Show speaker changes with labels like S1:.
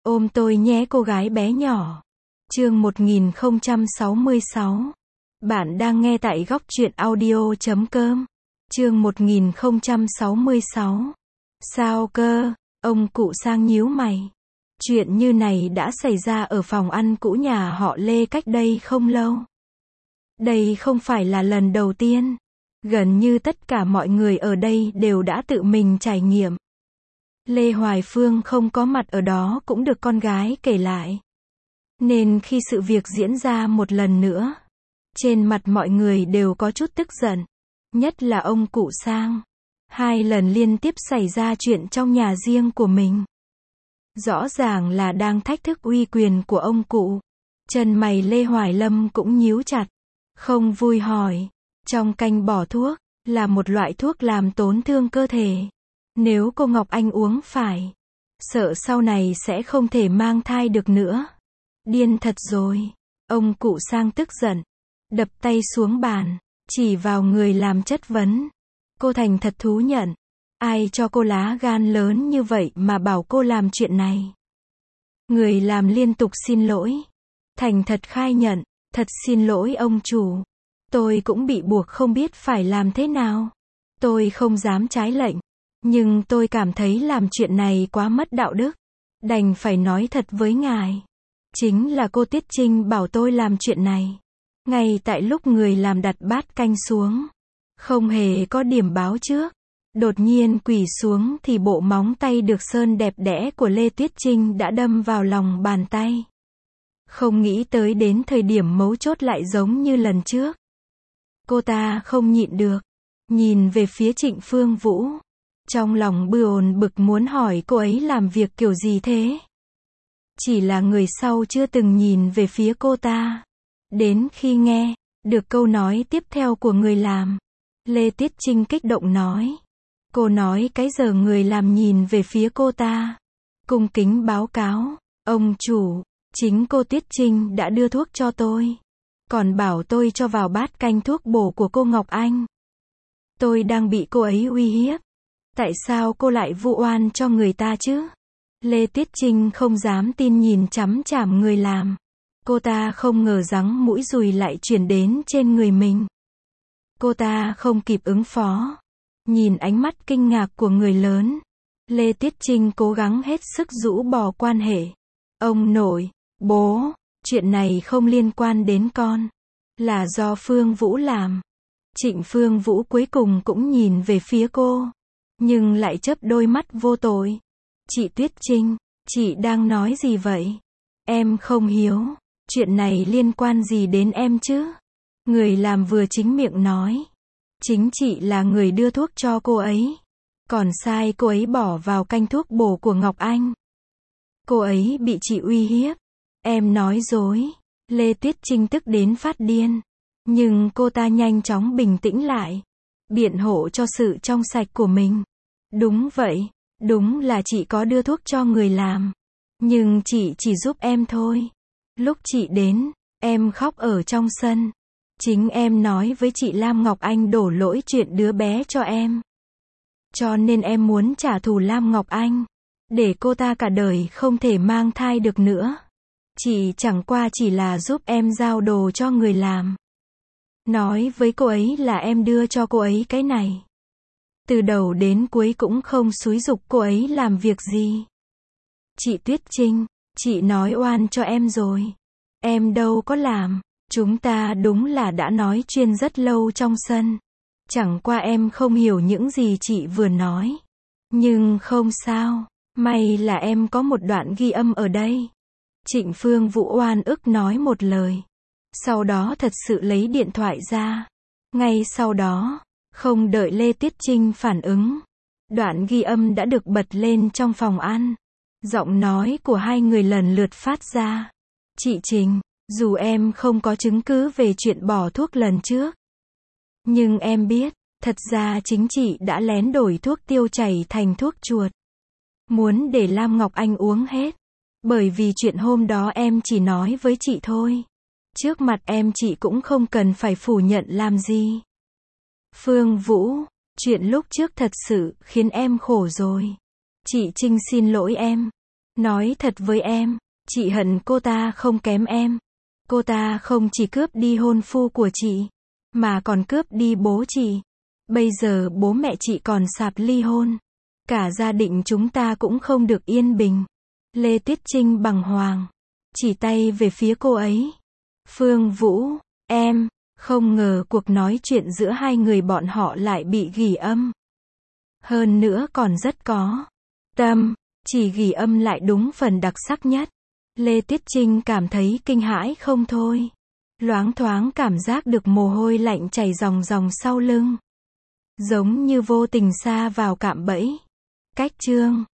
S1: Ôm tôi nhé cô gái bé nhỏ. Chương 1066. Bạn đang nghe tại góc truyện audio.com. Chương 1066. Sao cơ? Ông cụ Sang nhíu mày. Chuyện như này đã xảy ra ở phòng ăn cũ nhà họ Lê cách đây không lâu. Đây không phải là lần đầu tiên. Gần như tất cả mọi người ở đây đều đã tự mình trải nghiệm. Lê Hoài Phương không có mặt ở đó cũng được con gái kể lại. Nên khi sự việc diễn ra một lần nữa, trên mặt mọi người đều có chút tức giận. Nhất là ông cụ Sang. 2 lần liên tiếp xảy ra chuyện trong nhà riêng của mình. Rõ ràng là đang thách thức uy quyền của ông cụ. Chân mày Lê Hoài Lâm cũng nhíu chặt. Không vui hỏi. Trong canh bỏ thuốc, là một loại thuốc làm tổn thương cơ thể. Nếu cô Ngọc Anh uống phải, sợ sau này sẽ không thể mang thai được nữa. Điên thật rồi. Ông cụ Sang tức giận, đập tay xuống bàn, chỉ vào người làm chất vấn. Cô thành thật thú nhận. Ai cho cô lá gan lớn như vậy mà bảo cô làm chuyện này? Người làm liên tục xin lỗi. Thành thật khai nhận. Thật xin lỗi ông chủ. Tôi cũng bị buộc không biết phải làm thế nào. Tôi không dám trái lệnh. Nhưng tôi cảm thấy làm chuyện này quá mất đạo đức. Đành phải nói thật với ngài. Chính là cô Tiết Trinh bảo tôi làm chuyện này. Ngay tại lúc người làm đặt bát canh xuống. Không hề có điểm báo trước. Đột nhiên quỳ xuống thì bộ móng tay được sơn đẹp đẽ của Lê Tuyết Trinh đã đâm vào lòng bàn tay. Không nghĩ tới đến thời điểm mấu chốt lại giống như lần trước. Cô ta không nhịn được. Nhìn về phía Trịnh Phương Vũ. Trong lòng bồn bực muốn hỏi cô ấy làm việc kiểu gì thế. Chỉ là người sau chưa từng nhìn về phía cô ta. Đến khi nghe được câu nói tiếp theo của người làm, Lê Tuyết Trinh kích động nói. Cô nói cái giờ người làm nhìn về phía cô ta. Cung kính báo cáo. Ông chủ, chính cô Tuyết Trinh đã đưa thuốc cho tôi. Còn bảo tôi cho vào bát canh thuốc bổ của cô Ngọc Anh. Tôi đang bị cô ấy uy hiếp. Tại sao cô lại vu oan cho người ta chứ? Lê Tuyết Trinh không dám tin nhìn chằm chằm người làm. Cô ta không ngờ rằng mũi dùi lại chuyển đến trên người mình. Cô ta không kịp ứng phó. Nhìn ánh mắt kinh ngạc của người lớn, Lê Tuyết Trinh cố gắng hết sức rũ bỏ quan hệ. Ông nội, bố, chuyện này không liên quan đến con. Là do Phương Vũ làm. Trịnh Phương Vũ cuối cùng cũng nhìn về phía cô. Nhưng lại chớp đôi mắt vô tội. Chị Tuyết Trinh, chị đang nói gì vậy? Em không hiểu. Chuyện này liên quan gì đến em chứ? Người làm vừa chính miệng nói. Chính chị là người đưa thuốc cho cô ấy. Còn sai cô ấy bỏ vào canh thuốc bổ của Ngọc Anh. Cô ấy bị chị uy hiếp. Em nói dối. Lê Tuyết Trinh tức đến phát điên. Nhưng cô ta nhanh chóng bình tĩnh lại. Biện hộ cho sự trong sạch của mình. Đúng vậy. Đúng là chị có đưa thuốc cho người làm. Nhưng chị chỉ giúp em thôi. Lúc chị đến, em khóc ở trong sân. Chính em nói với chị Lam Ngọc Anh đổ lỗi chuyện đứa bé cho em. Cho nên em muốn trả thù Lam Ngọc Anh. Để cô ta cả đời không thể mang thai được nữa. Chị chẳng qua chỉ là giúp em giao đồ cho người làm. Nói với cô ấy là em đưa cho cô ấy cái này. Từ đầu đến cuối cũng không xúi giục cô ấy làm việc gì. Chị Tuyết Trinh, chị nói oan cho em rồi. Em đâu có làm. Chúng ta đúng là đã nói chuyện rất lâu trong sân. Chẳng qua em không hiểu những gì chị vừa nói. Nhưng không sao. May là em có một đoạn ghi âm ở đây. Trịnh Phương Vũ oan ức nói một lời. Sau đó thật sự lấy điện thoại ra. Ngay sau đó, không đợi Lê Tuyết Trinh phản ứng, đoạn ghi âm đã được bật lên trong phòng ăn. Giọng nói của hai người lần lượt phát ra. Chị Trình, dù em không có chứng cứ về chuyện bỏ thuốc lần trước, nhưng em biết, thật ra chính chị đã lén đổi thuốc tiêu chảy thành thuốc chuột. Muốn để Lam Ngọc Anh uống hết. Bởi vì chuyện hôm đó em chỉ nói với chị thôi. Trước mặt em chị cũng không cần phải phủ nhận làm gì. Phương Vũ, chuyện lúc trước thật sự khiến em khổ rồi. Chị Trinh xin lỗi em. Nói thật với em, chị hận cô ta không kém em. Cô ta không chỉ cướp đi hôn phu của chị, mà còn cướp đi bố chị. Bây giờ bố mẹ chị còn sạp ly hôn. Cả gia đình chúng ta cũng không được yên bình. Lê Tuyết Trinh bàng hoàng, chỉ tay về phía cô ấy. Phương Vũ, em, không ngờ cuộc nói chuyện giữa hai người bọn họ lại bị ghi âm. Hơn nữa còn rất có tâm, chỉ ghi âm lại đúng phần đặc sắc nhất. Lê Tuyết Trinh cảm thấy kinh hãi không thôi. Loáng thoáng cảm giác được mồ hôi lạnh chảy ròng ròng sau lưng. Giống như vô tình sa vào cạm bẫy. Cách chương